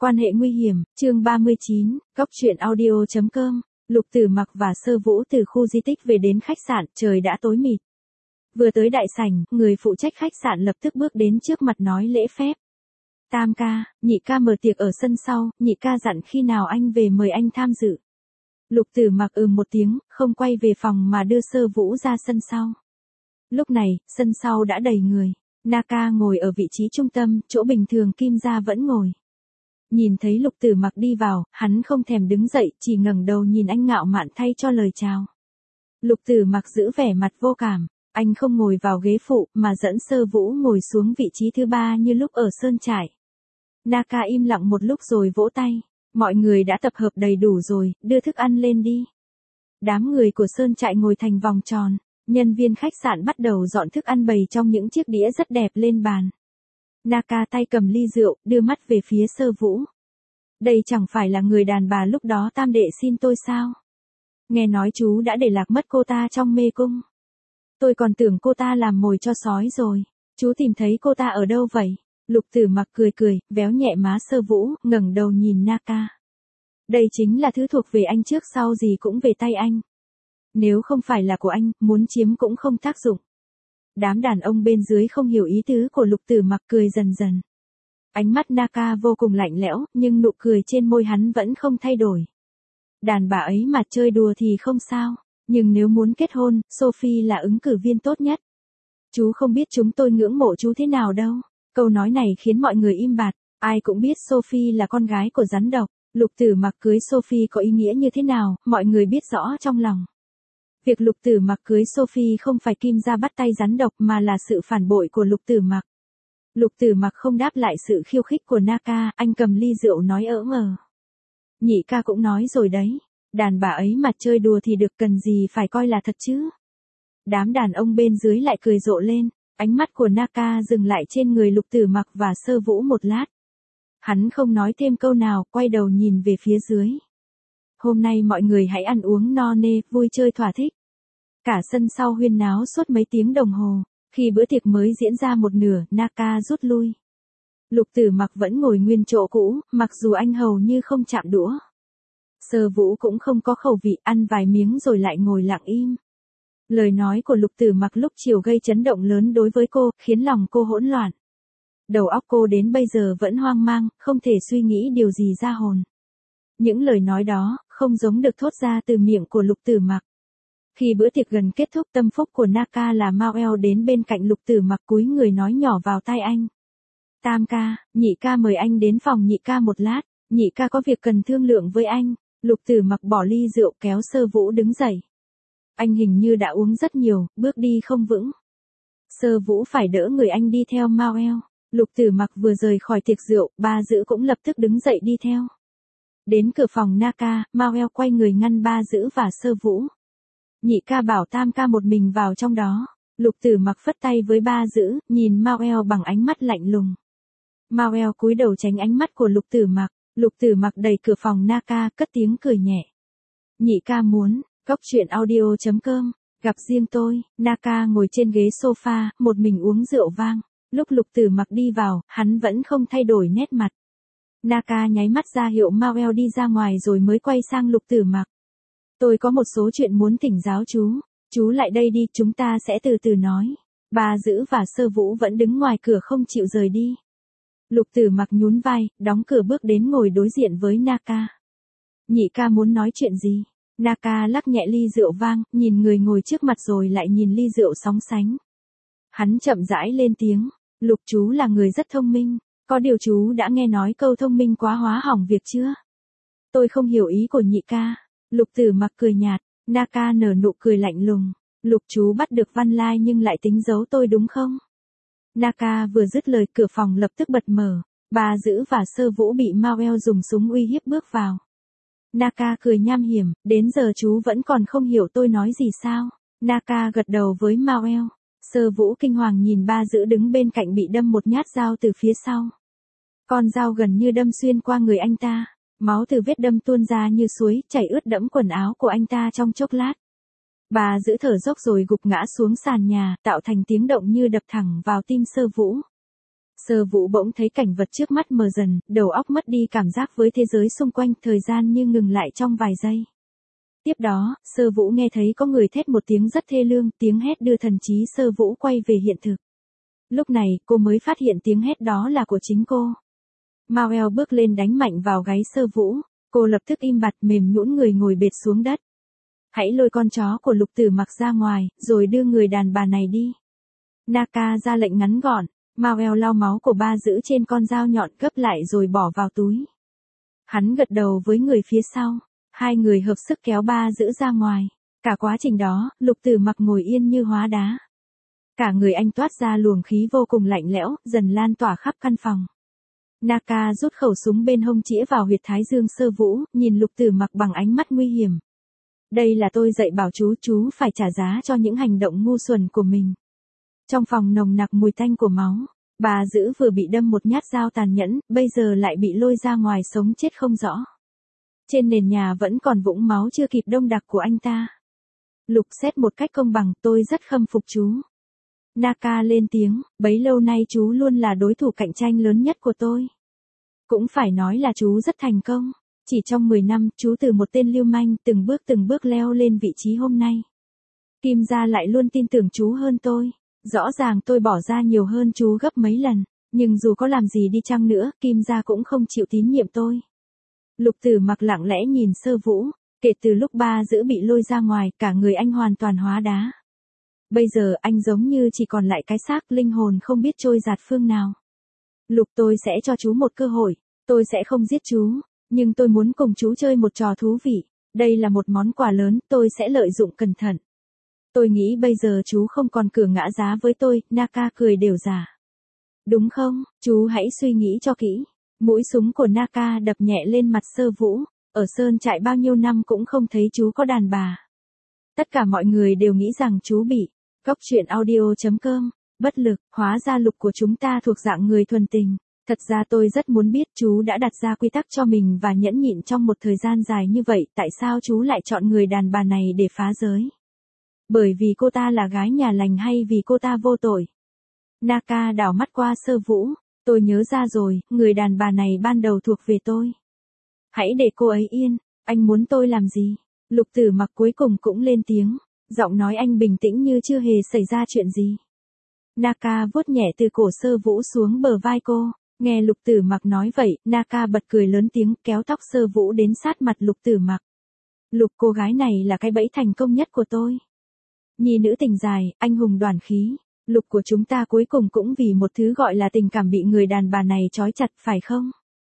Quan hệ nguy hiểm, chương 39, Góc truyện audio.com, Lục Tử Mặc và Sơ Vũ từ khu di tích về đến khách sạn, trời đã tối mịt. Vừa tới đại sảnh, người phụ trách khách sạn lập tức bước đến trước mặt nói lễ phép. Tam ca, nhị ca mở tiệc ở sân sau, nhị ca dặn khi nào anh về mời anh tham dự. Lục Tử Mặc một tiếng, không quay về phòng mà đưa Sơ Vũ ra sân sau. Lúc này, sân sau đã đầy người. Naka ngồi ở vị trí trung tâm, chỗ bình thường Kim Gia vẫn ngồi. Nhìn thấy Lục Tử Mặc đi vào, hắn không thèm đứng dậy, chỉ ngẩng đầu nhìn anh ngạo mạn thay cho lời chào. Lục Tử Mặc giữ vẻ mặt vô cảm, anh không ngồi vào ghế phụ mà dẫn Sơ Vũ ngồi xuống vị trí thứ 3 như lúc ở sơn trại. Naka im lặng một lúc rồi vỗ tay, mọi người đã tập hợp đầy đủ rồi, đưa thức ăn lên đi. Đám người của sơn trại ngồi thành vòng tròn, nhân viên khách sạn bắt đầu dọn thức ăn bày trong những chiếc đĩa rất đẹp lên bàn. Naka tay cầm ly rượu, đưa mắt về phía Sơ Vũ. Đây chẳng phải là người đàn bà lúc đó tam đệ xin tôi sao? Nghe nói chú đã để lạc mất cô ta trong mê cung. Tôi còn tưởng cô ta làm mồi cho sói rồi. Chú tìm thấy cô ta ở đâu vậy? Lục Tử Mặc cười cười, véo nhẹ má Sơ Vũ, ngẩng đầu nhìn Naka. Đây chính là thứ thuộc về anh, trước sau gì cũng về tay anh. Nếu không phải là của anh, muốn chiếm cũng không tác dụng. Đám đàn ông bên dưới không hiểu ý tứ của Lục Tử Mặc, cười dần dần. Ánh mắt Naka vô cùng lạnh lẽo, nhưng nụ cười trên môi hắn vẫn không thay đổi. Đàn bà ấy mà chơi đùa thì không sao, nhưng nếu muốn kết hôn, Sophie là ứng cử viên tốt nhất. Chú không biết chúng tôi ngưỡng mộ chú thế nào đâu. Câu nói này khiến mọi người im bặt, ai cũng biết Sophie là con gái của rắn độc. Lục Tử Mặc cưới Sophie có ý nghĩa như thế nào, mọi người biết rõ trong lòng. Việc Lục Tử Mặc cưới Sophie không phải Kim Gia bắt tay rắn độc mà là sự phản bội của Lục Tử Mặc. Lục Tử Mặc không đáp lại sự khiêu khích của Naka, anh cầm ly rượu nói ỡ ngờ. Nhị ca cũng nói rồi đấy, đàn bà ấy mà chơi đùa thì được, cần gì phải coi là thật chứ. Đám đàn ông bên dưới lại cười rộ lên, ánh mắt của Naka dừng lại trên người Lục Tử Mặc và Sơ Vũ một lát. Hắn không nói thêm câu nào, quay đầu nhìn về phía dưới. Hôm nay mọi người hãy ăn uống no nê, vui chơi thỏa thích. Cả sân sau huyên náo suốt mấy tiếng đồng hồ. Khi bữa tiệc mới diễn ra một nửa, Naka rút lui. Lục Tử Mặc vẫn ngồi nguyên chỗ cũ, mặc dù anh hầu như không chạm đũa. Sơ Vũ cũng không có khẩu vị, ăn vài miếng rồi lại ngồi lặng im. Lời nói của Lục Tử Mặc lúc chiều gây chấn động lớn đối với cô, khiến lòng cô hỗn loạn. Đầu óc cô đến bây giờ vẫn hoang mang, không thể suy nghĩ điều gì ra hồn. Những lời nói đó, không giống được thốt ra từ miệng của Lục Tử Mặc. Khi bữa tiệc gần kết thúc, tâm phúc của Naka là Mao đến bên cạnh Lục Tử Mặc, cúi người nói nhỏ vào tai anh. Tam ca, nhị ca mời anh đến phòng nhị ca một lát, nhị ca có việc cần thương lượng với anh. Lục Tử Mặc bỏ ly rượu kéo Sơ Vũ đứng dậy. Anh hình như đã uống rất nhiều, bước đi không vững. Sơ Vũ phải đỡ người anh đi theo Mao. Lục Tử Mặc vừa rời khỏi tiệc rượu, Ba Dữ cũng lập tức đứng dậy đi theo. Đến cửa phòng Naka, Mao quay người ngăn Ba Dữ và Sơ Vũ. Nhị ca bảo tam ca một mình vào trong đó. Lục Tử Mặc phất tay với Ba Dữ, nhìn Mao bằng ánh mắt lạnh lùng. Mao cúi đầu tránh ánh mắt của Lục Tử Mặc. Lục Tử Mặc đẩy cửa phòng Naka, cất tiếng cười nhẹ. Nhị ca muốn, Góc truyện audio.com, gặp riêng tôi. Naka ngồi trên ghế sofa, một mình uống rượu vang. Lúc Lục Tử Mặc đi vào, hắn vẫn không thay đổi nét mặt. Naka nháy mắt ra hiệu Mao đi ra ngoài rồi mới quay sang Lục Tử Mặc. Tôi có một số chuyện muốn thỉnh giáo chú lại đây đi, chúng ta sẽ từ từ nói. Ba Dữ và Sơ Vũ vẫn đứng ngoài cửa không chịu rời đi. Lục Tử Mặc nhún vai, đóng cửa bước đến ngồi đối diện với Naka. Nhị ca muốn nói chuyện gì? Naka lắc nhẹ ly rượu vang, nhìn người ngồi trước mặt rồi lại nhìn ly rượu sóng sánh. Hắn chậm rãi lên tiếng, Lục chú là người rất thông minh, có điều chú đã nghe nói câu thông minh quá hóa hỏng việc chưa? Tôi không hiểu ý của nhị ca. Lục Tử Mặc cười nhạt, Naka nở nụ cười lạnh lùng. Lục chú bắt được Văn Lai nhưng lại tính giấu tôi đúng không? Naka vừa dứt lời, cửa phòng lập tức bật mở. Ba Dữ và Sơ Vũ bị Mao dùng súng uy hiếp bước vào. Naka cười nham hiểm, đến giờ chú vẫn còn không hiểu tôi nói gì sao? Naka gật đầu với Mao. Sơ Vũ kinh hoàng nhìn Ba Dữ đứng bên cạnh bị đâm một nhát dao từ phía sau. Con dao gần như đâm xuyên qua người anh ta. Máu từ vết đâm tuôn ra như suối, chảy ướt đẫm quần áo của anh ta trong chốc lát. Ba Dữ thở dốc rồi gục ngã xuống sàn nhà, tạo thành tiếng động như đập thẳng vào tim Sơ Vũ. Sơ Vũ bỗng thấy cảnh vật trước mắt mờ dần, đầu óc mất đi cảm giác với thế giới xung quanh, thời gian như ngừng lại trong vài giây. Tiếp đó, Sơ Vũ nghe thấy có người thét một tiếng rất thê lương, tiếng hét đưa thần trí Sơ Vũ quay về hiện thực. Lúc này, cô mới phát hiện tiếng hét đó là của chính cô. Mao eo bước lên đánh mạnh vào gáy Sơ Vũ, cô lập tức im bặt mềm nhũn người ngồi bệt xuống đất. Hãy lôi con chó của Lục Tử Mặc ra ngoài, rồi đưa người đàn bà này đi. Naka ra lệnh ngắn gọn, Mao eo lau máu của ba giữ trên con dao nhọn gấp lại rồi bỏ vào túi. Hắn gật đầu với người phía sau, hai người hợp sức kéo ba giữ ra ngoài. Cả quá trình đó, Lục Tử Mặc ngồi yên như hóa đá. Cả người anh toát ra luồng khí vô cùng lạnh lẽo, dần lan tỏa khắp căn phòng. Naka rút khẩu súng bên hông chĩa vào huyệt thái dương Sơ Vũ, nhìn Lục Tử Mặc bằng ánh mắt nguy hiểm. Đây là tôi dạy bảo chú phải trả giá cho những hành động ngu xuẩn của mình. Trong phòng nồng nặc mùi tanh của máu, bà giữ vừa bị đâm một nhát dao tàn nhẫn, bây giờ lại bị lôi ra ngoài sống chết không rõ. Trên nền nhà vẫn còn vũng máu chưa kịp đông đặc của anh ta. Lục xét một cách công bằng, tôi rất khâm phục chú. Naka lên tiếng, bấy lâu nay chú luôn là đối thủ cạnh tranh lớn nhất của tôi. Cũng phải nói là chú rất thành công. Chỉ trong 10 năm, chú từ một tên lưu manh từng bước leo lên vị trí hôm nay. Kim gia lại luôn tin tưởng chú hơn tôi. Rõ ràng tôi bỏ ra nhiều hơn chú gấp mấy lần, nhưng dù có làm gì đi chăng nữa, Kim gia cũng không chịu tín nhiệm tôi. Lục Tử Mặc lặng lẽ nhìn Sơ Vũ, kể từ lúc ba giữ bị lôi ra ngoài, cả người anh hoàn toàn hóa đá. Bây giờ anh giống như chỉ còn lại cái xác, linh hồn không biết trôi dạt phương nào. Lục, tôi sẽ cho chú một cơ hội, tôi sẽ không giết chú, nhưng tôi muốn cùng chú chơi một trò thú vị. Đây là một món quà lớn, tôi sẽ lợi dụng cẩn thận. Tôi nghĩ bây giờ chú không còn cửa ngã giá với tôi. Naka cười đều giả. Đúng không, chú hãy suy nghĩ cho kỹ. Mũi súng của Naka đập nhẹ lên mặt Sơ Vũ. Ở sơn trại bao nhiêu năm cũng không thấy chú có đàn bà. Tất cả mọi người đều nghĩ rằng chú bị. Góc truyện audio.com, bất lực, hóa ra Lục của chúng ta thuộc dạng người thuần tình. Thật ra tôi rất muốn biết chú đã đặt ra quy tắc cho mình và nhẫn nhịn trong một thời gian dài như vậy, tại sao chú lại chọn người đàn bà này để phá giới? Bởi vì cô ta là gái nhà lành hay vì cô ta vô tội? Naka đảo mắt qua Sơ Vũ, tôi nhớ ra rồi, người đàn bà này ban đầu thuộc về tôi. Hãy để cô ấy yên, anh muốn tôi làm gì? Lục Tử Mặc cuối cùng cũng lên tiếng, giọng nói anh bình tĩnh như chưa hề xảy ra chuyện gì. Naka vuốt nhẹ từ cổ Sơ Vũ xuống bờ vai cô, nghe Lục Tử Mặc nói vậy, Naka bật cười lớn tiếng kéo tóc Sơ Vũ đến sát mặt Lục Tử Mặc. Lục, cô gái này là cái bẫy thành công nhất của tôi. Nhi nữ tình dài, anh hùng đoàn khí, Lục của chúng ta cuối cùng cũng vì một thứ gọi là tình cảm bị người đàn bà này trói chặt, phải không?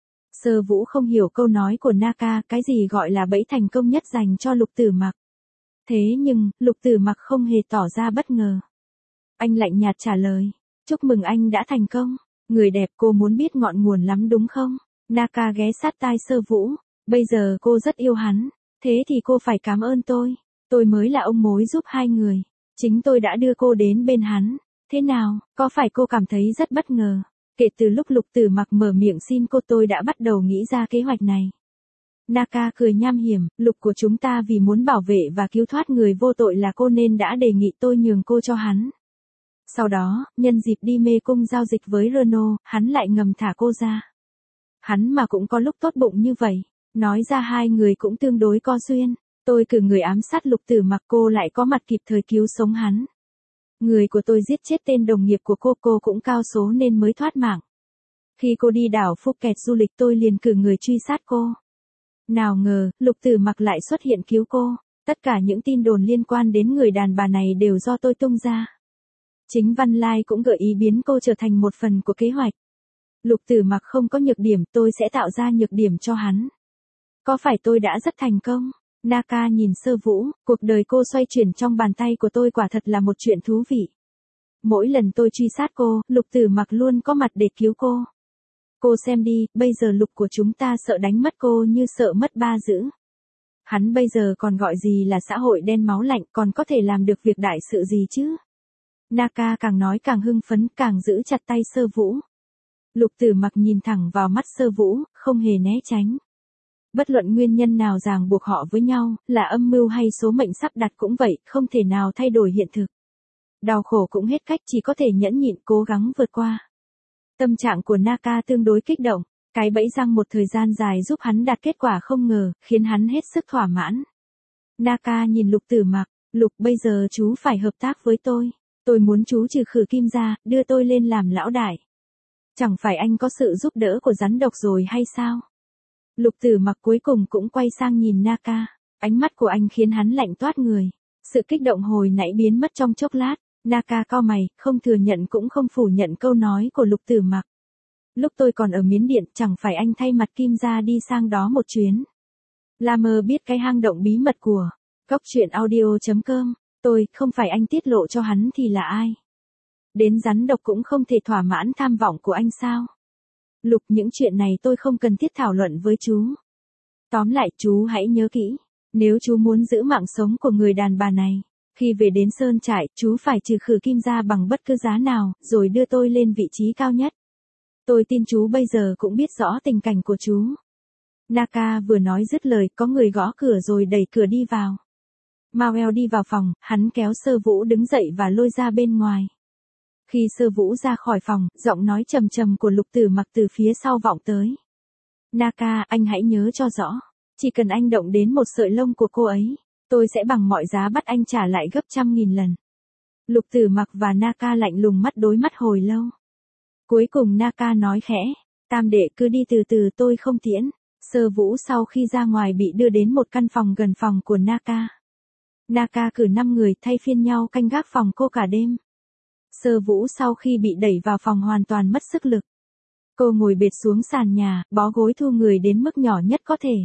Sơ Vũ không hiểu câu nói của Naka, cái gì gọi là bẫy thành công nhất dành cho Lục Tử Mặc. Thế nhưng, Lục Tử Mặc không hề tỏ ra bất ngờ. Anh lạnh nhạt trả lời, chúc mừng anh đã thành công. Người đẹp, cô muốn biết ngọn nguồn lắm đúng không? Naka ghé sát tai Sơ Vũ, bây giờ cô rất yêu hắn, thế thì cô phải cảm ơn tôi mới là ông mối giúp hai người. Chính tôi đã đưa cô đến bên hắn. Thế nào, có phải cô cảm thấy rất bất ngờ? Kể từ lúc Lục Tử Mặc mở miệng xin cô, tôi đã bắt đầu nghĩ ra kế hoạch này. Naka cười nham hiểm, Lục của chúng ta vì muốn bảo vệ và cứu thoát người vô tội là cô nên đã đề nghị tôi nhường cô cho hắn. Sau đó, nhân dịp đi mê cung giao dịch với Renault, hắn lại ngầm thả cô ra. Hắn mà cũng có lúc tốt bụng như vậy, nói ra hai người cũng tương đối co duyên. Tôi cử người ám sát Lục Tử Mặc, cô lại có mặt kịp thời cứu sống hắn. Người của tôi giết chết tên đồng nghiệp của cô cũng cao số nên mới thoát mạng. Khi cô đi đảo Phuket du lịch tôi liền cử người truy sát cô. Nào ngờ, Lục Tử Mặc lại xuất hiện cứu cô. Tất cả những tin đồn liên quan đến người đàn bà này đều do tôi tung ra. Chính Văn Lai cũng gợi ý biến cô trở thành một phần của kế hoạch. Lục Tử Mặc không có nhược điểm, tôi sẽ tạo ra nhược điểm cho hắn. Có phải tôi đã rất thành công? Naka nhìn Sơ Vũ, cuộc đời cô xoay chuyển trong bàn tay của tôi, quả thật là một chuyện thú vị. Mỗi lần tôi truy sát cô, Lục Tử Mặc luôn có mặt để cứu cô. Cô xem đi, bây giờ Lục của chúng ta sợ đánh mất cô như sợ mất ba giữ. Hắn bây giờ còn gọi gì là xã hội đen máu lạnh, còn có thể làm được việc đại sự gì chứ? Naka càng nói càng hưng phấn, càng giữ chặt tay Sơ Vũ. Lục Tử Mặc nhìn thẳng vào mắt Sơ Vũ, không hề né tránh. Bất luận nguyên nhân nào ràng buộc họ với nhau, là âm mưu hay số mệnh sắp đặt cũng vậy, không thể nào thay đổi hiện thực. Đau khổ cũng hết cách, chỉ có thể nhẫn nhịn cố gắng vượt qua. Tâm trạng của Naka tương đối kích động, cái bẫy răng một thời gian dài giúp hắn đạt kết quả không ngờ, khiến hắn hết sức thỏa mãn. Naka nhìn Lục Tử Mặc, Lục bây giờ chú phải hợp tác với tôi muốn chú trừ khử Kim gia, đưa tôi lên làm lão đại. Chẳng phải anh có sự giúp đỡ của rắn độc rồi hay sao? Lục Tử Mặc cuối cùng cũng quay sang nhìn Naka, ánh mắt của anh khiến hắn lạnh toát người. Sự kích động hồi nãy biến mất trong chốc lát, Naka cau mày, không thừa nhận cũng không phủ nhận câu nói của Lục Tử Mặc. Lúc tôi còn ở Miến Điện, chẳng phải anh thay mặt Kim gia đi sang đó một chuyến. La Mơ biết cái hang động bí mật của Cốc Truyện Audio.com, không phải anh tiết lộ cho hắn thì là ai? Đến rắn độc cũng không thể thỏa mãn tham vọng của anh sao? Lục, những chuyện này tôi không cần thiết thảo luận với chú. Tóm lại, chú hãy nhớ kỹ, nếu chú muốn giữ mạng sống của người đàn bà này, khi về đến Sơn Trại, chú phải trừ khử Kim gia bằng bất cứ giá nào, rồi đưa tôi lên vị trí cao nhất. Tôi tin chú bây giờ cũng biết rõ tình cảnh của chú. Naka vừa nói dứt lời, có người gõ cửa rồi đẩy cửa đi vào. Mao đi vào phòng, hắn kéo Sơ Vũ đứng dậy và lôi ra bên ngoài. Khi Sơ Vũ ra khỏi phòng, giọng nói trầm trầm của Lục Tử Mặc từ phía sau vọng tới. Naka, anh hãy nhớ cho rõ, chỉ cần anh động đến một sợi lông của cô ấy, tôi sẽ bằng mọi giá bắt anh trả lại gấp 100.000 lần. Lục Tử Mặc và Naka lạnh lùng mắt đối mắt hồi lâu. Cuối cùng Naka nói khẽ, tam đệ cứ đi từ từ, tôi không tiễn. Sơ Vũ sau khi ra ngoài bị đưa đến một căn phòng gần phòng của Naka. Naka cử 5 người thay phiên nhau canh gác phòng cô cả đêm. Sơ Vũ sau khi bị đẩy vào phòng hoàn toàn mất sức lực. Cô ngồi bệt xuống sàn nhà, bó gối thu người đến mức nhỏ nhất có thể.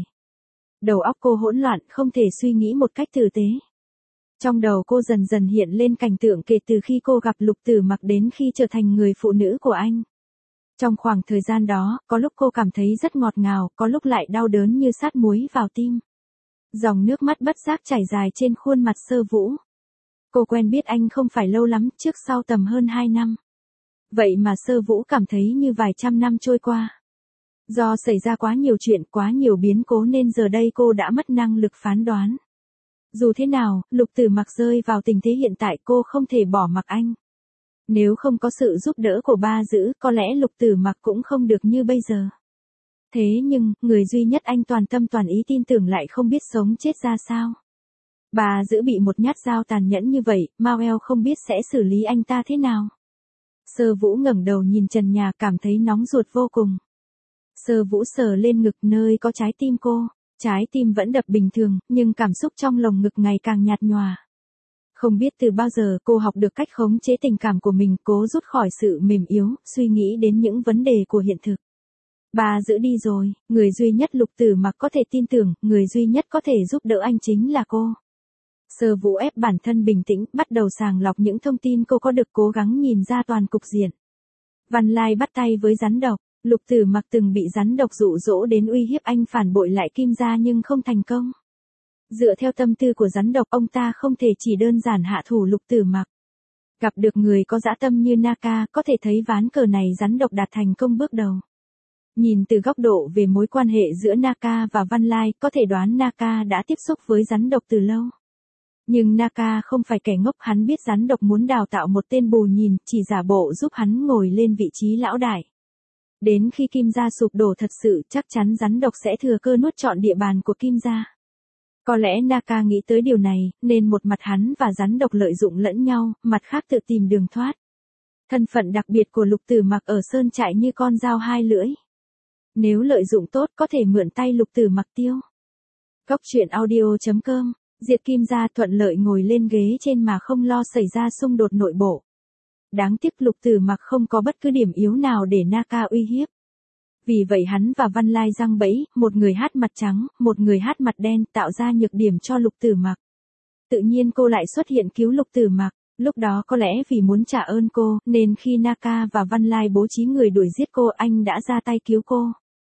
Đầu óc cô hỗn loạn, không thể suy nghĩ một cách tử tế. Trong đầu cô dần dần hiện lên cảnh tượng kể từ khi cô gặp Lục Tử Mặc đến khi trở thành người phụ nữ của anh. Trong khoảng thời gian đó, có lúc cô cảm thấy rất ngọt ngào, có lúc lại đau đớn như sát muối vào tim. Dòng nước mắt bất giác chảy dài trên khuôn mặt Sơ Vũ. Cô quen biết anh không phải lâu lắm, trước sau tầm hơn 2 năm. Vậy mà Sơ Vũ cảm thấy như vài trăm năm trôi qua. Do xảy ra quá nhiều chuyện, quá nhiều biến cố nên giờ đây cô đã mất năng lực phán đoán. Dù thế nào, Lục Tử Mặc rơi vào tình thế hiện tại, cô không thể bỏ mặc anh. Nếu không có sự giúp đỡ của ba giữ, có lẽ Lục Tử Mặc cũng không được như bây giờ. Thế nhưng, người duy nhất anh toàn tâm toàn ý tin tưởng lại không biết sống chết ra sao. Bà giữ bị một nhát dao tàn nhẫn như vậy, Mao không biết sẽ xử lý anh ta thế nào. Sơ Vũ ngẩng đầu nhìn trần nhà, cảm thấy nóng ruột vô cùng. Sơ Vũ sờ lên ngực nơi có trái tim cô. Trái tim vẫn đập bình thường, nhưng cảm xúc trong lồng ngực ngày càng nhạt nhòa. Không biết từ bao giờ cô học được cách khống chế tình cảm của mình, cố rút khỏi sự mềm yếu, suy nghĩ đến những vấn đề của hiện thực. Bà giữ đi rồi, người duy nhất Lục Tử Mặc có thể tin tưởng, người duy nhất có thể giúp đỡ anh chính là cô. Sơ Vũ ép bản thân bình tĩnh, bắt đầu sàng lọc những thông tin cô có được, cố gắng nhìn ra toàn cục diện. Văn Lai bắt tay với rắn độc. Lục Tử Mặc từng bị rắn độc dụ dỗ đến uy hiếp anh phản bội lại Kim gia nhưng không thành công. Dựa theo tâm tư của rắn độc, ông ta không thể chỉ đơn giản hạ thủ Lục Tử Mặc. Gặp được người có dã tâm như Naka, có thể thấy ván cờ này rắn độc đạt thành công bước đầu. Nhìn từ góc độ về mối quan hệ giữa Naka và Văn Lai, có thể đoán Naka đã tiếp xúc với rắn độc từ lâu. Nhưng Naka không phải kẻ ngốc, hắn biết rắn độc muốn đào tạo một tên bù nhìn, chỉ giả bộ giúp hắn ngồi lên vị trí lão đại. Đến khi Kim gia sụp đổ thật sự, chắc chắn rắn độc sẽ thừa cơ nuốt trọn địa bàn của Kim gia. Có lẽ Naka nghĩ tới điều này, nên một mặt hắn và rắn độc lợi dụng lẫn nhau, mặt khác tự tìm đường thoát. Thân phận đặc biệt của Lục Tử Mặc ở Sơn Trại như con dao hai lưỡi. Nếu lợi dụng tốt, có thể mượn tay Lục Tử Mặc tiêu. Cốc Truyện Audio.com, diệt Kim gia, thuận lợi ngồi lên ghế trên mà không lo xảy ra xung đột nội bộ. Đáng tiếc Lục Tử Mặc không có bất cứ điểm yếu nào để Naka uy hiếp. Vì vậy hắn và Văn Lai giăng bẫy, một người hát mặt trắng, một người hát mặt đen, tạo ra nhược điểm cho Lục Tử Mặc. Tự nhiên cô lại xuất hiện cứu Lục Tử Mặc, lúc đó có lẽ vì muốn trả ơn cô, nên khi Naka và Văn Lai bố trí người đuổi giết cô, anh đã ra tay cứu cô.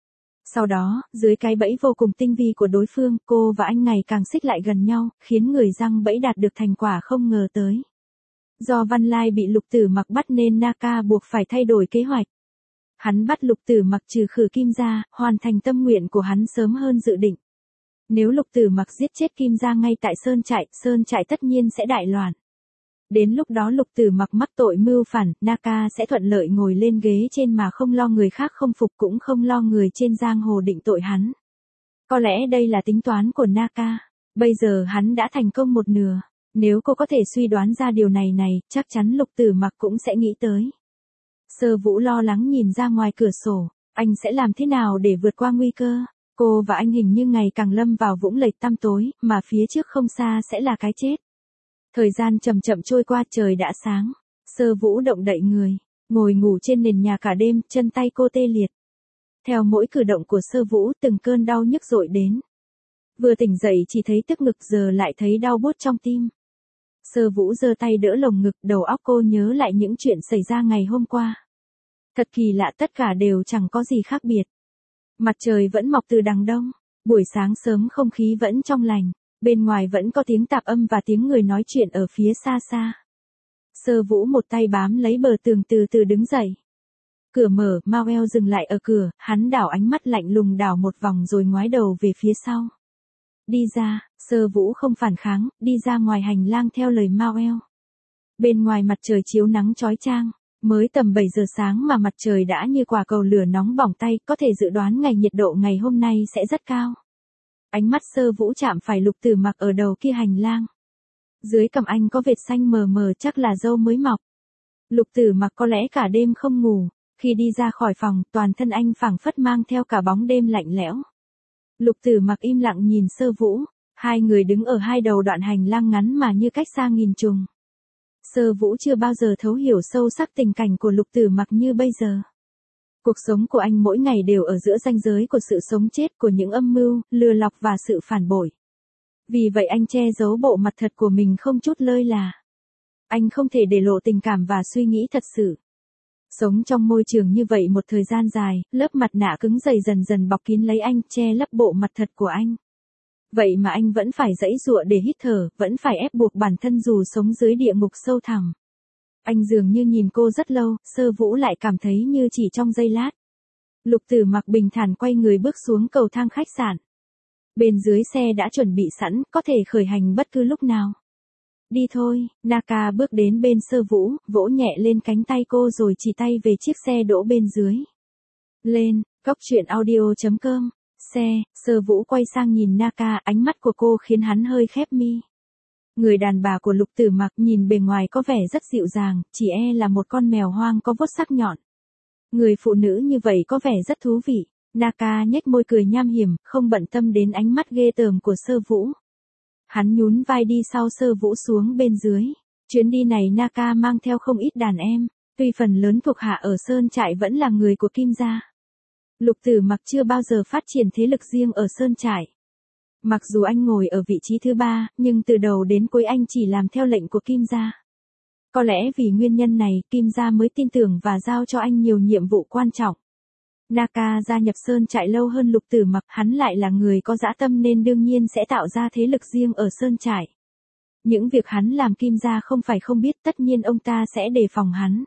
Sau đó, dưới cái bẫy vô cùng tinh vi của đối phương, cô và anh ngày càng xích lại gần nhau, khiến người giăng bẫy đạt được thành quả không ngờ tới. Do Văn Lai bị Lục Tử Mặc bắt nên Naka buộc phải thay đổi kế hoạch. Hắn bắt Lục Tử Mặc trừ khử Kim gia, hoàn thành tâm nguyện của hắn sớm hơn dự định. Nếu Lục Tử Mặc giết chết Kim gia ngay tại Sơn Trại tất nhiên sẽ đại loạn. Đến lúc đó Lục Tử Mặc mắc tội mưu phản, Naka sẽ thuận lợi ngồi lên ghế trên mà không lo người khác không phục cũng không lo người trên giang hồ định tội hắn. Có lẽ đây là tính toán của Naka. Bây giờ hắn đã thành công một nửa. Nếu cô có thể suy đoán ra điều này, chắc chắn Lục Tử Mặc cũng sẽ nghĩ tới. Sơ Vũ lo lắng nhìn ra ngoài cửa sổ. Anh sẽ làm thế nào để vượt qua nguy cơ? Cô và anh hình như ngày càng lâm vào vũng lầy tăm tối, mà phía trước không xa sẽ là cái chết. Thời gian chậm chậm trôi qua, trời đã sáng. Sơ Vũ động đậy người, ngồi ngủ trên nền nhà cả đêm, chân tay cô tê liệt. Theo mỗi cử động của Sơ Vũ, từng cơn đau nhức dội đến. Vừa tỉnh dậy chỉ thấy tức ngực, giờ lại thấy đau buốt trong tim. Sơ Vũ giơ tay đỡ lồng ngực, đầu óc cô nhớ lại những chuyện xảy ra ngày hôm qua. Thật kỳ lạ, tất cả đều chẳng có gì khác biệt. Mặt trời vẫn mọc từ đằng đông, buổi sáng sớm không khí vẫn trong lành, bên ngoài vẫn có tiếng tạp âm và tiếng người nói chuyện ở phía xa xa. Sơ Vũ một tay bám lấy bờ tường từ từ đứng dậy. Cửa mở, Mao dừng lại ở cửa, hắn đảo ánh mắt lạnh lùng đảo một vòng rồi ngoái đầu về phía sau. Đi ra, Sơ Vũ không phản kháng, đi ra ngoài hành lang theo lời Mao. Bên ngoài mặt trời chiếu nắng chói chang, mới tầm 7 giờ sáng mà mặt trời đã như quả cầu lửa nóng bỏng tay, có thể dự đoán nhiệt độ ngày hôm nay sẽ rất cao. Ánh mắt Sơ Vũ chạm phải Lục Tử Mặc ở đầu kia hành lang. Dưới cằm anh có vệt xanh mờ mờ, chắc là râu mới mọc. Lục Tử Mặc có lẽ cả đêm không ngủ, khi đi ra khỏi phòng, toàn thân anh phảng phất mang theo cả bóng đêm lạnh lẽo. Lục Tử Mặc im lặng nhìn Sơ Vũ, hai người đứng ở hai đầu đoạn hành lang ngắn mà như cách xa nghìn trùng. Sơ Vũ chưa bao giờ thấu hiểu sâu sắc tình cảnh của Lục Tử Mặc như bây giờ. Cuộc sống của anh mỗi ngày đều ở giữa ranh giới của sự sống chết, của những âm mưu, lừa lọc và sự phản bội. Vì vậy anh che giấu bộ mặt thật của mình không chút lơi là. Anh không thể để lộ tình cảm và suy nghĩ thật sự. Sống trong môi trường như vậy một thời gian dài, lớp mặt nạ cứng dày dần dần bọc kín lấy anh, che lấp bộ mặt thật của anh. Vậy mà anh vẫn phải giãy giụa để hít thở, vẫn phải ép buộc bản thân dù sống dưới địa ngục sâu thẳm. Anh dường như nhìn cô rất lâu, Sơ Vũ lại cảm thấy như chỉ trong giây lát. Lục Tử Mặc bình thản quay người bước xuống cầu thang khách sạn. Bên dưới xe đã chuẩn bị sẵn, có thể khởi hành bất cứ lúc nào. Đi thôi, Naka bước đến bên Sơ Vũ, vỗ nhẹ lên cánh tay cô rồi chỉ tay về chiếc xe đỗ bên dưới. Lên, goctruyện.audio.com. Xe, Sơ Vũ quay sang nhìn Naka, ánh mắt của cô khiến hắn hơi khép mi. Người đàn bà của Lục Tử Mặc nhìn bề ngoài có vẻ rất dịu dàng, chỉ là một con mèo hoang có vuốt sắc nhọn. Người phụ nữ như vậy có vẻ rất thú vị. Naka nhếch môi cười nham hiểm, không bận tâm đến ánh mắt ghê tởm của Sơ Vũ. Hắn nhún vai đi sau Sơ Vũ xuống bên dưới. Chuyến đi này Naka mang theo không ít đàn em, tuy phần lớn thuộc hạ ở Sơn Trại vẫn là người của Kim gia. Lục Tử Mặc chưa bao giờ phát triển thế lực riêng ở Sơn Trại. Mặc dù anh ngồi ở vị trí thứ 3, nhưng từ đầu đến cuối anh chỉ làm theo lệnh của Kim gia. Có lẽ vì nguyên nhân này, Kim gia mới tin tưởng và giao cho anh nhiều nhiệm vụ quan trọng. Naka gia nhập Sơn Trại lâu hơn Lục Tử Mặc, hắn lại là người có dã tâm nên đương nhiên sẽ tạo ra thế lực riêng ở Sơn Trại. Những việc hắn làm Kim gia không phải không biết, tất nhiên ông ta sẽ đề phòng hắn.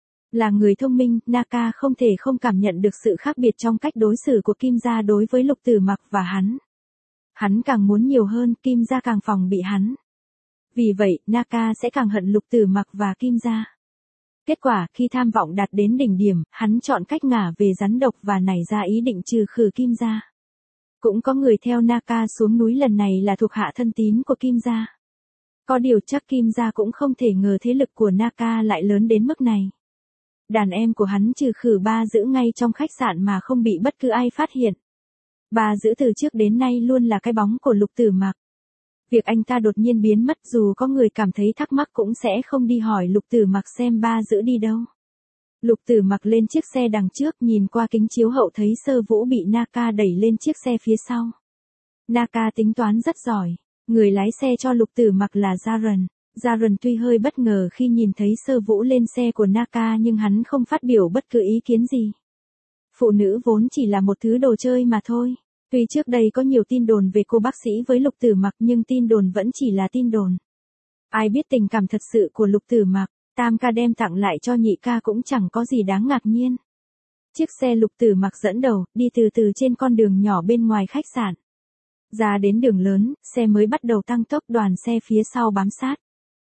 Là người thông minh, Naka không thể không cảm nhận được sự khác biệt trong cách đối xử của Kim gia đối với Lục Tử Mặc và hắn. Hắn càng muốn nhiều hơn, Kim gia càng phòng bị hắn. Vì vậy, Naka sẽ càng hận Lục Tử Mặc và Kim gia. Kết quả, khi tham vọng đạt đến đỉnh điểm, hắn chọn cách ngả về rắn độc và nảy ra ý định trừ khử Kim gia. Cũng có người theo Naka xuống núi lần này là thuộc hạ thân tín của Kim gia. Có điều chắc Kim gia cũng không thể ngờ thế lực của Naka lại lớn đến mức này. Đàn em của hắn trừ khử Ba Dữ ngay trong khách sạn mà không bị bất cứ ai phát hiện. Ba Dữ từ trước đến nay luôn là cái bóng của Lục Tử Mặc. Việc anh ta đột nhiên biến mất, dù có người cảm thấy thắc mắc cũng sẽ không đi hỏi Lục Tử Mặc xem Ba Dữ đi đâu. Lục Tử Mặc lên chiếc xe đằng trước, nhìn qua kính chiếu hậu thấy Sơ Vũ bị Naka đẩy lên chiếc xe phía sau. Naka tính toán rất giỏi. Người lái xe cho Lục Tử Mặc là Jaren. Jaren tuy hơi bất ngờ khi nhìn thấy Sơ Vũ lên xe của Naka nhưng hắn không phát biểu bất cứ ý kiến gì. Phụ nữ vốn chỉ là một thứ đồ chơi mà thôi. Tuy trước đây có nhiều tin đồn về cô bác sĩ với Lục Tử Mặc nhưng tin đồn vẫn chỉ là tin đồn. Ai biết tình cảm thật sự của Lục Tử Mặc, tam ca đem tặng lại cho nhị ca cũng chẳng có gì đáng ngạc nhiên. Chiếc xe Lục Tử Mặc dẫn đầu, đi từ từ trên con đường nhỏ bên ngoài khách sạn. Ra đến đường lớn, xe mới bắt đầu tăng tốc, đoàn xe phía sau bám sát.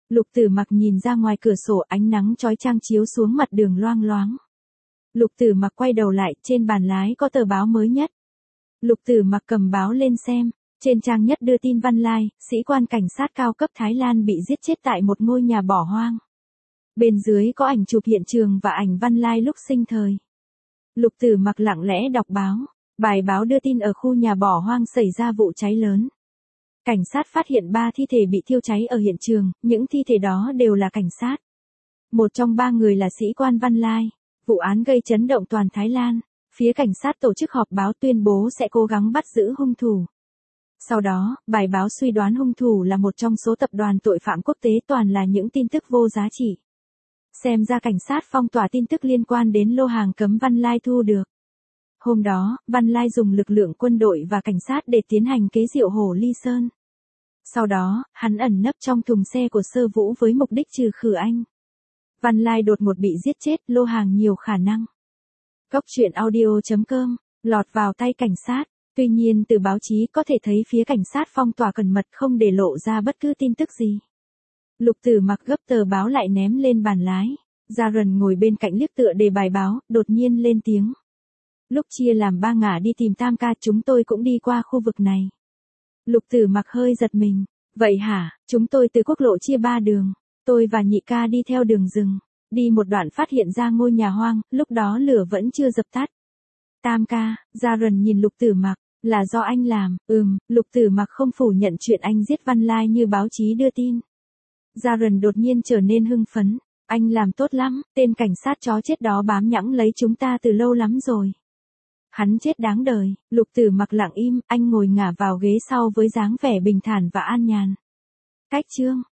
Lục Tử Mặc nhìn ra ngoài cửa sổ, ánh nắng chói chang chiếu xuống mặt đường loang loáng. Lục Tử Mặc quay đầu lại, trên bàn lái có tờ báo mới nhất. Lục Tử Mặc cầm báo lên xem, trên trang nhất đưa tin Văn Lai, sĩ quan cảnh sát cao cấp Thái Lan bị giết chết tại một ngôi nhà bỏ hoang. Bên dưới có ảnh chụp hiện trường và ảnh Văn Lai lúc sinh thời. Lục Tử Mặc lặng lẽ đọc báo. Bài báo đưa tin ở khu nhà bỏ hoang xảy ra vụ cháy lớn. Cảnh sát phát hiện 3 thi thể bị thiêu cháy ở hiện trường, những thi thể đó đều là cảnh sát. Một trong 3 người là sĩ quan Văn Lai. Vụ án gây chấn động toàn Thái Lan. Phía cảnh sát tổ chức họp báo tuyên bố sẽ cố gắng bắt giữ hung thủ. Sau đó, bài báo suy đoán hung thủ là một trong số tập đoàn tội phạm quốc tế, toàn là những tin tức vô giá trị. Xem ra cảnh sát phong tỏa tin tức liên quan đến lô hàng cấm Văn Lai thu được. Hôm đó, Văn Lai dùng lực lượng quân đội và cảnh sát để tiến hành kế diệu Hồ Ly Sơn. Sau đó, hắn ẩn nấp trong thùng xe của Sơ Vũ với mục đích trừ khử anh. Văn Lai đột ngột bị giết chết, lô hàng nhiều khả năng. Góc truyện audio.com, lọt vào tay cảnh sát. Tuy nhiên từ báo chí có thể thấy phía cảnh sát phong tỏa cẩn mật không để lộ ra bất cứ tin tức gì. Lục Tử Mặc gấp tờ báo lại ném lên bàn lái. Jaren ngồi bên cạnh liếc tựa đề bài báo, đột nhiên lên tiếng. Lúc chia làm 3 ngả đi tìm Tam ca, chúng tôi cũng đi qua khu vực này. Lục Tử Mặc hơi giật mình. Vậy hả, chúng tôi từ quốc lộ chia 3 đường. Tôi và nhị ca đi theo đường rừng. Đi một đoạn phát hiện ra ngôi nhà hoang, lúc đó lửa vẫn chưa dập tắt. Tam ca, Jaren nhìn Lục Tử Mặc, là do anh làm. Lục Tử Mặc không phủ nhận chuyện anh giết Văn Lai như báo chí đưa tin. Jaren đột nhiên trở nên hưng phấn. Anh làm tốt lắm, tên cảnh sát chó chết đó bám nhẵng lấy chúng ta từ lâu lắm rồi. Hắn chết đáng đời. Lục Tử Mặc lặng im, anh ngồi ngả vào ghế sau với dáng vẻ bình thản và an nhàn. Cách chương